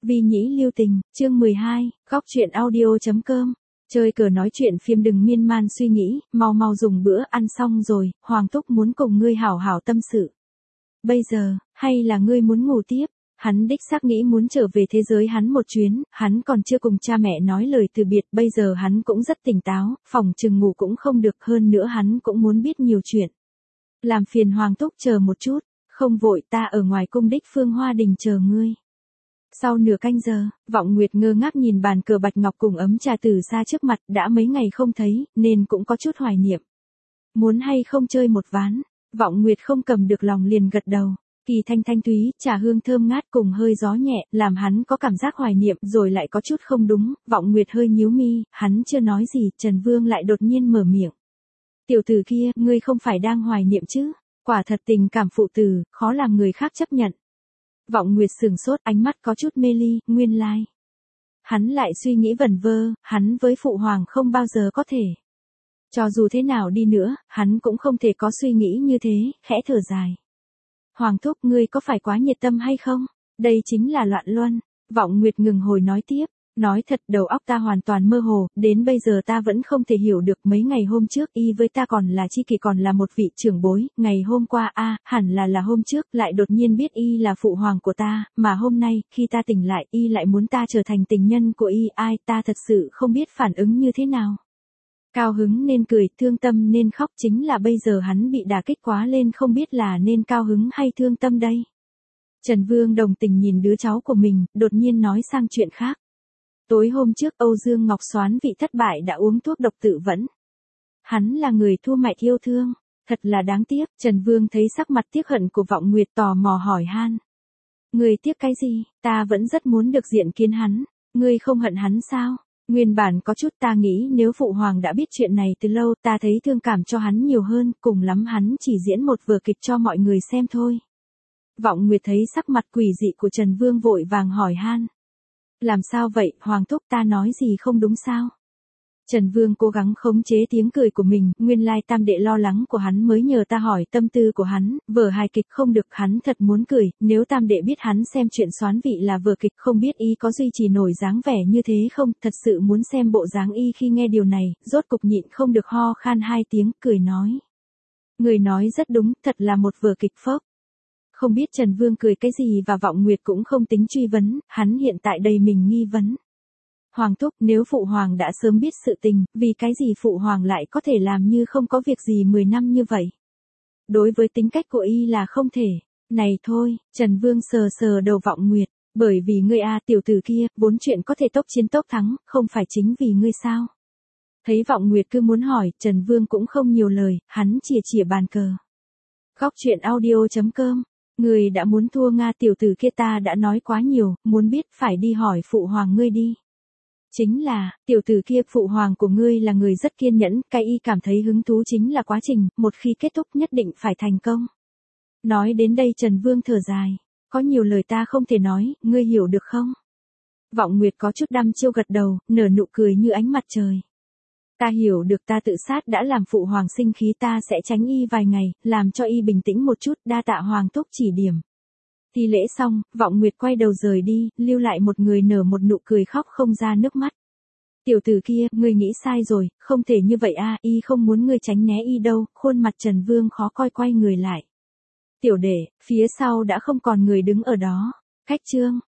Vi nhĩ lưu tình, chương 12, góc truyện audio.com. Chơi cờ nói chuyện phim đừng miên man suy nghĩ, mau mau dùng bữa ăn xong rồi, Hoàng Thúc muốn cùng ngươi hảo hảo tâm sự. Bây giờ, hay là ngươi muốn ngủ tiếp? Hắn đích xác nghĩ muốn trở về thế giới hắn một chuyến, hắn còn chưa cùng cha mẹ nói lời từ biệt, bây giờ hắn cũng rất tỉnh táo, phòng chừng ngủ cũng không được, hơn nữa hắn cũng muốn biết nhiều chuyện. Làm phiền Hoàng Thúc chờ một chút, không vội, ta ở ngoài cung đích Phương Hoa Đình chờ ngươi. Sau nửa canh giờ, Vọng Nguyệt ngơ ngác nhìn bàn cờ bạch ngọc cùng ấm trà từ xa trước mặt, đã mấy ngày không thấy, nên cũng có chút hoài niệm. Muốn hay không chơi một ván? Vọng Nguyệt không cầm được lòng liền gật đầu. Kỳ thanh thanh túy, trà hương thơm ngát cùng hơi gió nhẹ, làm hắn có cảm giác hoài niệm rồi lại có chút không đúng. Vọng Nguyệt hơi nhíu mi, hắn chưa nói gì, Trần Vương lại đột nhiên mở miệng. Tiểu tử kia, ngươi không phải đang hoài niệm chứ? Quả thật tình cảm phụ tử, khó làm người khác chấp nhận. Vọng Nguyệt sừng sốt, ánh mắt có chút mê ly, nguyên lai. Hắn lại suy nghĩ vẩn vơ, hắn với phụ hoàng không bao giờ có thể. Cho dù thế nào đi nữa, hắn cũng không thể có suy nghĩ như thế, khẽ thở dài. Hoàng Thúc, ngươi có phải quá nhiệt tâm hay không? Đây chính là loạn luân. Vọng Nguyệt ngừng hồi nói tiếp. Nói thật, đầu óc ta hoàn toàn mơ hồ, đến bây giờ ta vẫn không thể hiểu được. Mấy ngày hôm trước y với ta còn là chi kỷ, còn là một vị trưởng bối, ngày hôm qua hẳn là hôm trước, lại đột nhiên biết y là phụ hoàng của ta, mà hôm nay, khi ta tỉnh lại, y lại muốn ta trở thành tình nhân của y, ta thật sự không biết phản ứng như thế nào. Cao hứng nên cười, thương tâm nên khóc, chính là bây giờ hắn bị đả kích quá lên, không biết là nên cao hứng hay thương tâm đây. Trần Vương đồng tình nhìn đứa cháu của mình, đột nhiên nói sang chuyện khác. Tối hôm trước Âu Dương Ngọc Soán vì thất bại đã uống thuốc độc tự vẫn. Hắn là người thua mẹ yêu thương, thật là đáng tiếc. Trần Vương thấy sắc mặt tiếc hận của Vọng Nguyệt tò mò hỏi han. Ngươi tiếc cái gì? Ta vẫn rất muốn được diện kiến hắn. Ngươi không hận hắn sao? Nguyên bản có chút ta nghĩ nếu phụ hoàng đã biết chuyện này từ lâu, ta thấy thương cảm cho hắn nhiều hơn, cùng lắm hắn chỉ diễn một vở kịch cho mọi người xem thôi. Vọng Nguyệt thấy sắc mặt quỷ dị của Trần Vương vội vàng hỏi han. Làm sao vậy, Hoàng Thúc, ta nói gì không đúng sao? Trần Vương cố gắng khống chế tiếng cười của mình, nguyên lai tam đệ lo lắng của hắn mới nhờ ta hỏi tâm tư của hắn, vở hài kịch không được, hắn thật muốn cười, nếu tam đệ biết hắn xem chuyện Soán Vị là vở kịch, không biết y có duy trì nổi dáng vẻ như thế không, thật sự muốn xem bộ dáng y khi nghe điều này, rốt cục nhịn không được ho khan 2 tiếng, cười nói. Người nói rất đúng, thật là một vở kịch phốc. Không biết Trần Vương cười cái gì và Vọng Nguyệt cũng không tính truy vấn, hắn hiện tại đầy mình nghi vấn. Hoàng Thúc, nếu phụ hoàng đã sớm biết sự tình, vì cái gì phụ hoàng lại có thể làm như không có việc gì 10 năm như vậy? Đối với tính cách của y là không thể. Này thôi, Trần Vương sờ sờ đầu Vọng Nguyệt, bởi vì ngươi tiểu tử kia, vốn chuyện có thể tốc chiến tốc thắng, không phải chính vì ngươi sao? Thấy Vọng Nguyệt cứ muốn hỏi, Trần Vương cũng không nhiều lời, hắn chìa chìa bàn cờ. Góc truyện audio.com. Người đã muốn thua Nga, tiểu tử kia ta đã nói quá nhiều, muốn biết phải đi hỏi phụ hoàng ngươi đi. Chính là, tiểu tử kia, phụ hoàng của ngươi là người rất kiên nhẫn, cái y cảm thấy hứng thú chính là quá trình, một khi kết thúc nhất định phải thành công. Nói đến đây Trần Vương thở dài, có nhiều lời ta không thể nói, ngươi hiểu được không? Vọng Nguyệt có chút đăm chiêu gật đầu, nở nụ cười như ánh mặt trời. Ta hiểu được, ta tự sát đã làm phụ hoàng sinh khí, ta sẽ tránh y vài ngày, làm cho y bình tĩnh một chút, đa tạ Hoàng Thúc chỉ điểm. Thi lễ xong, Vọng Nguyệt quay đầu rời đi, lưu lại một người nở một nụ cười khóc không ra nước mắt. Tiểu tử kia, ngươi nghĩ sai rồi, không thể như vậy y không muốn ngươi tránh né y đâu, khuôn mặt Trần Vương khó coi quay người lại. Tiểu đệ, phía sau đã không còn người đứng ở đó. Cách chương.